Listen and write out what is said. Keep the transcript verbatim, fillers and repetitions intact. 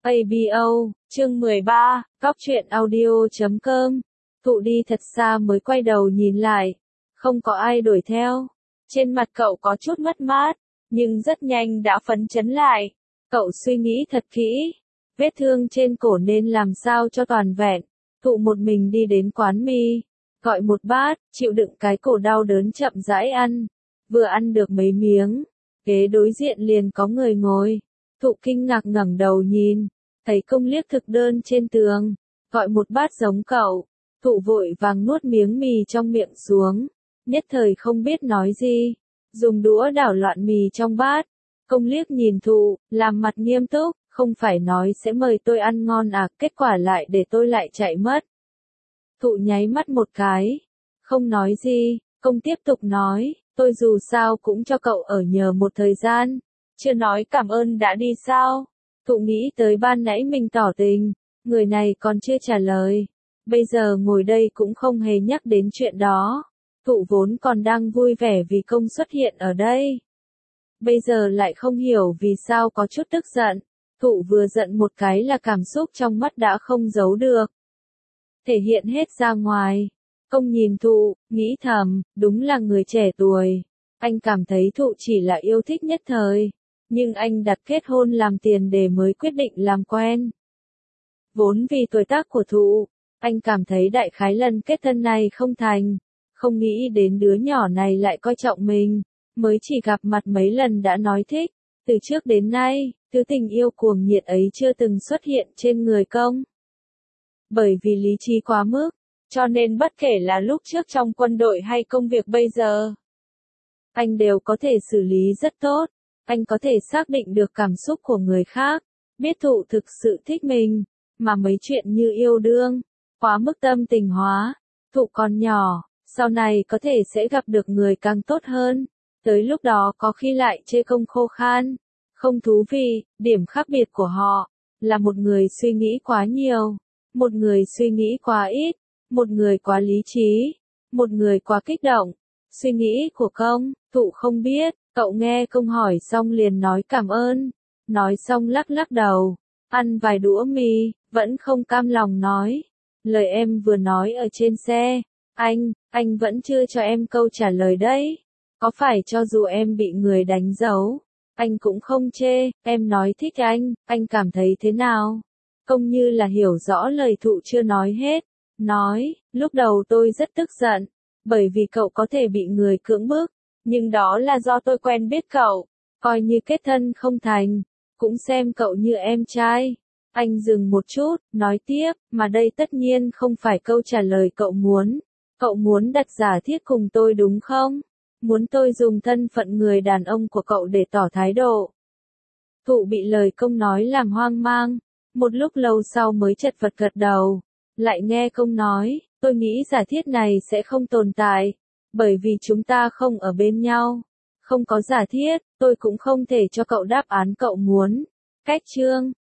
a bê o, chương mười ba, Cóc truyện audio chấm com. Thụ đi thật xa mới quay đầu nhìn lại. Không có ai đuổi theo. Trên mặt cậu có chút mất mát, nhưng rất nhanh đã phấn chấn lại. Cậu suy nghĩ thật kỹ. Vết thương trên cổ nên làm sao cho toàn vẹn. Thụ một mình đi đến quán mì. Gọi một bát, chịu đựng cái cổ đau đớn chậm rãi ăn. Vừa ăn được mấy miếng, ghế đối diện liền có người ngồi. Thụ kinh ngạc ngẩng đầu nhìn, thấy Công liếc thực đơn trên tường, gọi một bát giống cậu. Thụ vội vàng nuốt miếng mì trong miệng xuống, nhất thời không biết nói gì, dùng đũa đảo loạn mì trong bát. Công liếc nhìn Thụ, làm mặt nghiêm túc, không phải nói sẽ mời tôi ăn ngon à, kết quả lại để tôi lại chạy mất. Thụ nháy mắt một cái, không nói gì. Công tiếp tục nói, tôi dù sao cũng cho cậu ở nhờ một thời gian, chưa nói cảm ơn đã đi sao. Thụ nghĩ tới ban nãy mình tỏ tình, người này còn chưa trả lời, bây giờ ngồi đây cũng không hề nhắc đến chuyện đó. Thụ vốn còn đang vui vẻ vì Công xuất hiện ở đây, bây giờ lại không hiểu vì sao có chút tức giận. Thụ vừa giận một cái là cảm xúc trong mắt đã không giấu được, thể hiện hết ra ngoài. Công nhìn Thụ, nghĩ thầm, đúng là người trẻ tuổi. Anh cảm thấy Thụ chỉ là yêu thích nhất thời, nhưng anh đặt kết hôn làm tiền đề mới quyết định làm quen. Vốn vì tuổi tác của Thụ, anh cảm thấy đại khái lần kết thân này không thành, không nghĩ đến đứa nhỏ này lại coi trọng mình, mới chỉ gặp mặt mấy lần đã nói thích. Từ trước đến nay, thứ tình yêu cuồng nhiệt ấy chưa từng xuất hiện trên người Công. Bởi vì lý trí quá mức, cho nên bất kể là lúc trước trong quân đội hay công việc bây giờ, anh đều có thể xử lý rất tốt. Anh có thể xác định được cảm xúc của người khác, biết Thụ thực sự thích mình, mà mấy chuyện như yêu đương, quá mức tâm tình hóa. Thụ còn nhỏ, sau này có thể sẽ gặp được người càng tốt hơn, tới lúc đó có khi lại chê Công khô khan, không thú vị. Điểm khác biệt của họ là một người suy nghĩ quá nhiều, một người suy nghĩ quá ít, một người quá lý trí, một người quá kích động. Suy nghĩ của Công, Thụ không biết. Cậu nghe Công hỏi xong liền nói cảm ơn, nói xong lắc lắc đầu, ăn vài đũa mì, vẫn không cam lòng nói, lời em vừa nói ở trên xe, anh, anh vẫn chưa cho em câu trả lời đấy, có phải cho dù em bị người đánh dấu, anh cũng không chê, em nói thích anh, anh cảm thấy thế nào? Công như là hiểu rõ lời Thụ chưa nói hết, nói, lúc đầu tôi rất tức giận, bởi vì cậu có thể bị người cưỡng bức. Nhưng đó là do tôi quen biết cậu, coi như kết thân không thành, cũng xem cậu như em trai. Anh dừng một chút, nói tiếp, mà đây tất nhiên không phải câu trả lời cậu muốn. Cậu muốn đặt giả thiết cùng tôi đúng không? Muốn tôi dùng thân phận người đàn ông của cậu để tỏ thái độ. Thụ bị lời Công nói làm hoang mang, một lúc lâu sau mới chật vật gật đầu. Lại nghe Công nói, tôi nghĩ giả thiết này sẽ không tồn tại. Bởi vì chúng ta không ở bên nhau, không có giả thiết, tôi cũng không thể cho cậu đáp án cậu muốn. Cách chương,